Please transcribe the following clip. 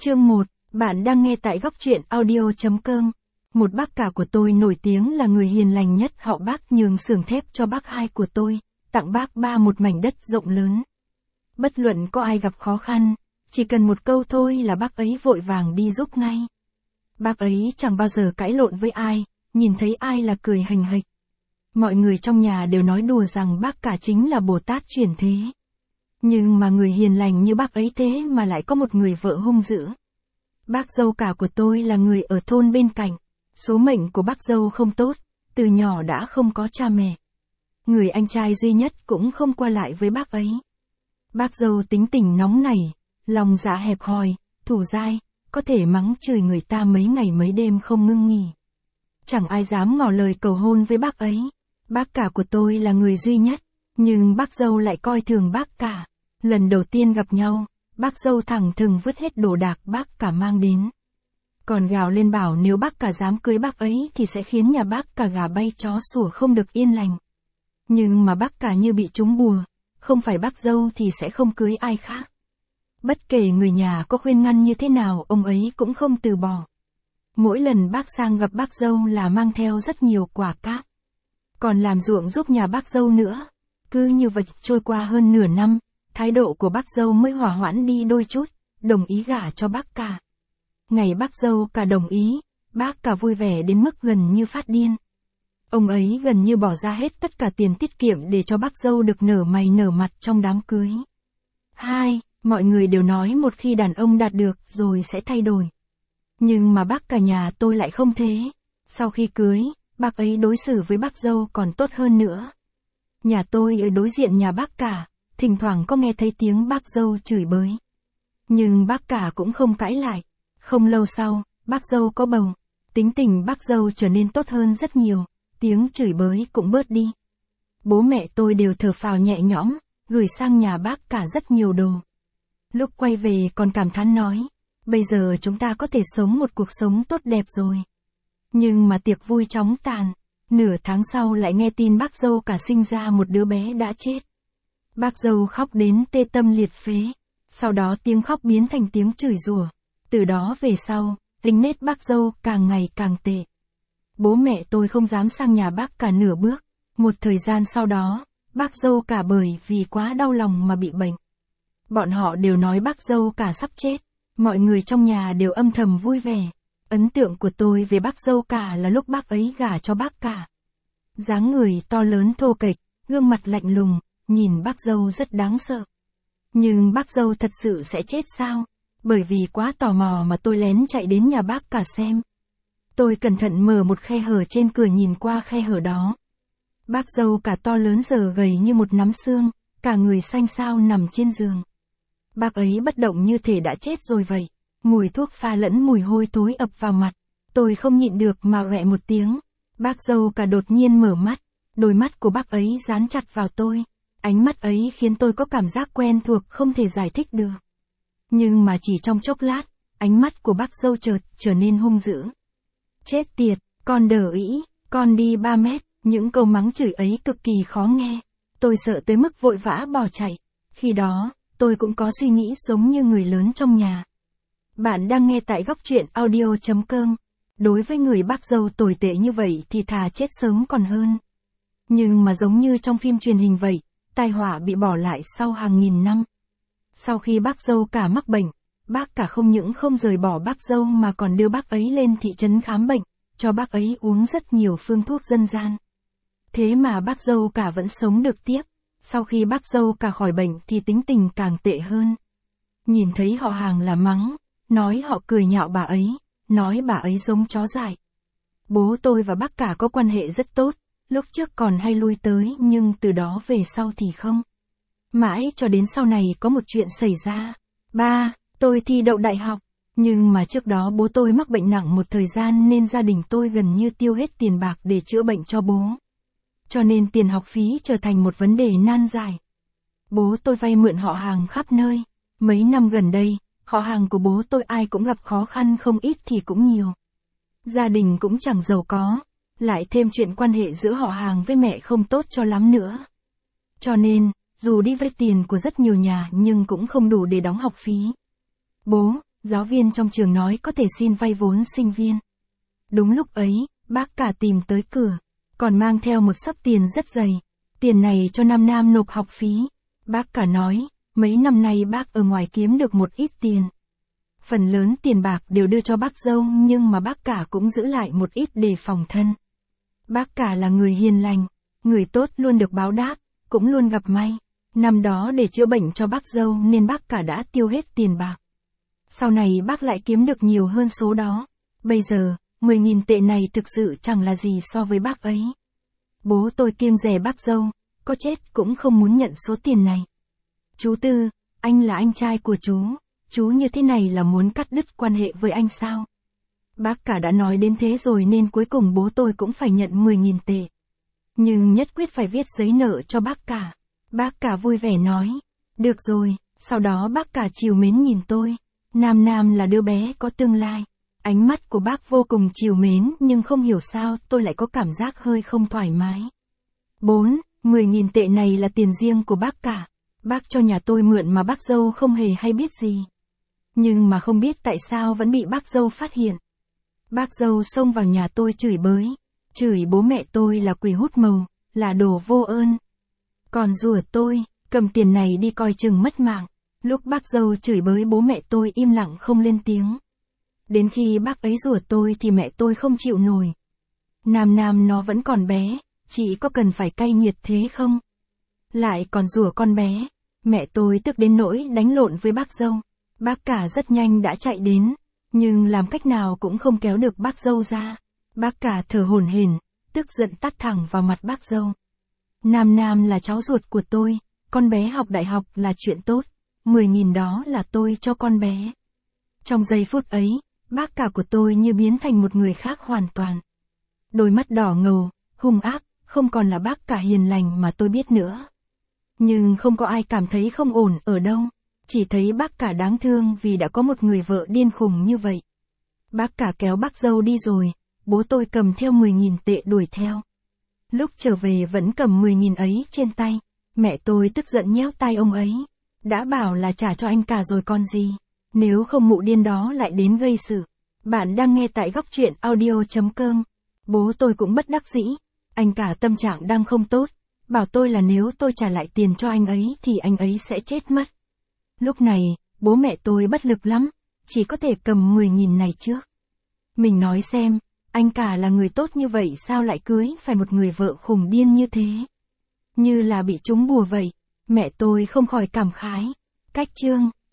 Chương 1, bạn đang nghe tại góc truyện audio.com. Một bác cả của tôi nổi tiếng là người hiền lành nhất, họ Bác nhường xưởng thép cho bác hai của tôi, tặng bác ba một mảnh đất rộng lớn. Bất luận có ai gặp khó khăn, chỉ cần một câu thôi là bác ấy vội vàng đi giúp ngay. Bác ấy chẳng bao giờ cãi lộn với ai, nhìn thấy ai là cười hình hịch. Mọi người trong nhà đều nói đùa rằng bác cả chính là Bồ Tát chuyển thế. Nhưng mà người hiền lành như bác ấy thế mà lại có một người vợ hung dữ. Bác dâu cả của tôi là người ở thôn bên cạnh. Số mệnh của bác dâu không tốt, từ nhỏ đã không có cha mẹ. Người anh trai duy nhất cũng không qua lại với bác ấy. Bác dâu tính tình nóng nảy, lòng dạ hẹp hòi, thủ dai, có thể mắng chửi người ta mấy ngày mấy đêm không ngưng nghỉ. Chẳng ai dám ngỏ lời cầu hôn với bác ấy. Bác cả của tôi là người duy nhất, nhưng bác dâu lại coi thường bác cả. Lần đầu tiên gặp nhau, bác dâu thẳng thừng vứt hết đồ đạc bác cả mang đến. Còn gào lên bảo nếu bác cả dám cưới bác ấy thì sẽ khiến nhà bác cả gà bay chó sủa không được yên lành. Nhưng mà bác cả như bị trúng bùa, không phải bác dâu thì sẽ không cưới ai khác. Bất kể người nhà có khuyên ngăn như thế nào ông ấy cũng không từ bỏ. Mỗi lần bác sang gặp bác dâu là mang theo rất nhiều quả cáp. Còn làm ruộng giúp nhà bác dâu nữa. Cứ như vậy trôi qua hơn nửa năm, thái độ của bác dâu mới hòa hoãn đi đôi chút, đồng ý gả cho bác cả. Ngày bác dâu cả đồng ý, bác cả vui vẻ đến mức gần như phát điên. Ông ấy gần như bỏ ra hết tất cả tiền tiết kiệm để cho bác dâu được nở mày nở mặt trong đám cưới. Mọi người đều nói một khi đàn ông đạt được rồi sẽ thay đổi. Nhưng mà bác cả nhà tôi lại không thế. Sau khi cưới, bác ấy đối xử với bác dâu còn tốt hơn nữa. Nhà tôi ở đối diện nhà bác cả, thỉnh thoảng có nghe thấy tiếng bác dâu chửi bới. Nhưng bác cả cũng không cãi lại. Không lâu sau, bác dâu có bầu. Tính tình bác dâu trở nên tốt hơn rất nhiều, tiếng chửi bới cũng bớt đi. Bố mẹ tôi đều thở phào nhẹ nhõm, gửi sang nhà bác cả rất nhiều đồ. Lúc quay về còn cảm thán nói, bây giờ chúng ta có thể sống một cuộc sống tốt đẹp rồi. Nhưng mà tiệc vui chóng tàn, nửa tháng sau lại nghe tin bác dâu cả sinh ra một đứa bé đã chết. Bác dâu khóc đến tê tâm liệt phế, sau đó tiếng khóc biến thành tiếng chửi rủa. Từ đó về sau, tính nết bác dâu càng ngày càng tệ. Bố mẹ tôi không dám sang nhà bác cả nửa bước. Một thời gian sau đó, bác dâu cả bởi vì quá đau lòng mà bị bệnh. Bọn họ đều nói bác dâu cả sắp chết. Mọi người trong nhà đều âm thầm vui vẻ. Ấn tượng của tôi về bác dâu cả là lúc bác ấy gả cho bác cả. Dáng người to lớn thô kệch, gương mặt lạnh lùng, nhìn bác dâu rất đáng sợ. Nhưng bác dâu thật sự sẽ chết sao? Bởi vì quá tò mò mà tôi lén chạy đến nhà bác cả xem. Tôi cẩn thận mở một khe hở trên cửa nhìn qua khe hở đó. Bác dâu cả to lớn giờ gầy như một nắm xương, cả người xanh xao nằm trên giường. Bác ấy bất động như thể đã chết rồi vậy. Mùi thuốc pha lẫn mùi hôi thối ập vào mặt. Tôi không nhịn được mà ghẹ một tiếng. Bác dâu cả đột nhiên mở mắt. Đôi mắt của bác ấy dán chặt vào tôi. Ánh mắt ấy khiến tôi có cảm giác quen thuộc không thể giải thích được. Nhưng mà chỉ trong chốc lát, ánh mắt của bác dâu chợt trở nên hung dữ. Chết tiệt, con đờ ĩ, con đi 3 mét, những câu mắng chửi ấy cực kỳ khó nghe. Tôi sợ tới mức vội vã bỏ chạy. Khi đó, tôi cũng có suy nghĩ giống như người lớn trong nhà. Bạn đang nghe tại góc truyện audio.com. Đối với người bác dâu tồi tệ như vậy thì thà chết sớm còn hơn. Nhưng mà giống như trong phim truyền hình vậy, tai họa bị bỏ lại sau hàng nghìn năm. Sau khi bác dâu cả mắc bệnh, bác cả không những không rời bỏ bác dâu mà còn đưa bác ấy lên thị trấn khám bệnh, cho bác ấy uống rất nhiều phương thuốc dân gian. Thế mà bác dâu cả vẫn sống được tiếp. Sau khi bác dâu cả khỏi bệnh thì tính tình càng tệ hơn. Nhìn thấy họ hàng là mắng, nói họ cười nhạo bà ấy, nói bà ấy giống chó dại. Bố tôi và bác cả có quan hệ rất tốt, lúc trước còn hay lui tới nhưng từ đó về sau thì không. Mãi cho đến sau này có một chuyện xảy ra. Tôi thi đậu đại học, nhưng mà trước đó bố tôi mắc bệnh nặng một thời gian nên gia đình tôi gần như tiêu hết tiền bạc để chữa bệnh cho bố. Cho nên tiền học phí trở thành một vấn đề nan giải. Bố tôi vay mượn họ hàng khắp nơi. Mấy năm gần đây, họ hàng của bố tôi ai cũng gặp khó khăn không ít thì cũng nhiều. Gia đình cũng chẳng giàu có, lại thêm chuyện quan hệ giữa họ hàng với mẹ không tốt cho lắm nữa. Cho nên, dù đi vay tiền của rất nhiều nhà nhưng cũng không đủ để đóng học phí. Bố, Giáo viên trong trường nói có thể xin vay vốn sinh viên. Đúng lúc ấy, bác cả tìm tới cửa, còn mang theo một xấp tiền rất dày. Tiền này cho Nam Nam nộp học phí. Bác cả nói, mấy năm nay bác ở ngoài kiếm được một ít tiền. Phần lớn tiền bạc đều đưa cho bác dâu, nhưng mà bác cả cũng giữ lại một ít để phòng thân. Bác cả là người hiền lành, người tốt luôn được báo đáp, cũng luôn gặp may. Năm đó để chữa bệnh cho bác dâu nên bác cả đã tiêu hết tiền bạc. Sau này bác lại kiếm được nhiều hơn số đó. Bây giờ, 10.000 tệ này thực sự chẳng là gì so với bác ấy. Bố tôi kiêng dè bác dâu, có chết cũng không muốn nhận số tiền này. Chú Tư, anh là anh trai của chú như thế này là muốn cắt đứt quan hệ với anh sao? Bác cả đã nói đến thế rồi nên cuối cùng bố tôi cũng phải nhận 10.000 tệ. Nhưng nhất quyết phải viết giấy nợ cho bác cả. Bác cả vui vẻ nói, được rồi, sau đó bác cả trìu mến nhìn tôi. Nam Nam là đứa bé có tương lai. Ánh mắt của bác vô cùng trìu mến, nhưng không hiểu sao tôi lại có cảm giác hơi không thoải mái. 10.000 tệ này là tiền riêng của bác cả. Bác cho nhà tôi mượn mà bác dâu không hề hay biết gì. Nhưng mà không biết tại sao vẫn bị bác dâu phát hiện. Bác dâu xông vào nhà tôi chửi bới. Chửi bố mẹ tôi là quỷ hút màu, là đồ vô ơn. Còn rủa tôi, cầm tiền này đi coi chừng mất mạng. Lúc bác dâu chửi bới bố mẹ tôi im lặng không lên tiếng. Đến khi bác ấy rủa tôi thì mẹ tôi không chịu nổi. Nam Nam nó vẫn còn bé, chị có cần phải cay nghiệt thế không? Lại còn rủa con bé. Mẹ tôi tức đến nỗi đánh lộn với bác dâu. Bác cả rất nhanh đã chạy đến, nhưng làm cách nào cũng không kéo được bác dâu ra. Bác cả thở hổn hển, tức giận tát thẳng vào mặt bác dâu. Nam Nam là cháu ruột của tôi, con bé học đại học là chuyện tốt, 10.000 đó là tôi cho con bé. Trong giây phút ấy, bác cả của tôi như biến thành một người khác hoàn toàn. Đôi mắt đỏ ngầu, hung ác, không còn là bác cả hiền lành mà tôi biết nữa. Nhưng không có ai cảm thấy không ổn ở đâu, chỉ thấy bác cả đáng thương vì đã có một người vợ điên khùng như vậy. Bác cả kéo bác dâu đi rồi, bố tôi cầm theo 10.000 tệ đuổi theo. Lúc trở về vẫn cầm 10.000 ấy trên tay, mẹ tôi tức giận nhéo tay ông ấy. Đã bảo là trả cho anh cả rồi còn gì, nếu không mụ điên đó lại đến gây sự. Bạn đang nghe tại Góc Truyện Audio.com. Bố tôi cũng bất đắc dĩ, anh cả tâm trạng đang không tốt, bảo tôi là nếu tôi trả lại tiền cho anh ấy thì anh ấy sẽ chết mất. Lúc này, bố mẹ tôi bất lực lắm, chỉ có thể cầm 10.000 này trước. Mình nói xem, anh cả là người tốt như vậy sao lại cưới phải một người vợ khùng điên như thế? Như là bị trúng bùa vậy, mẹ tôi không khỏi cảm khái. Cách chương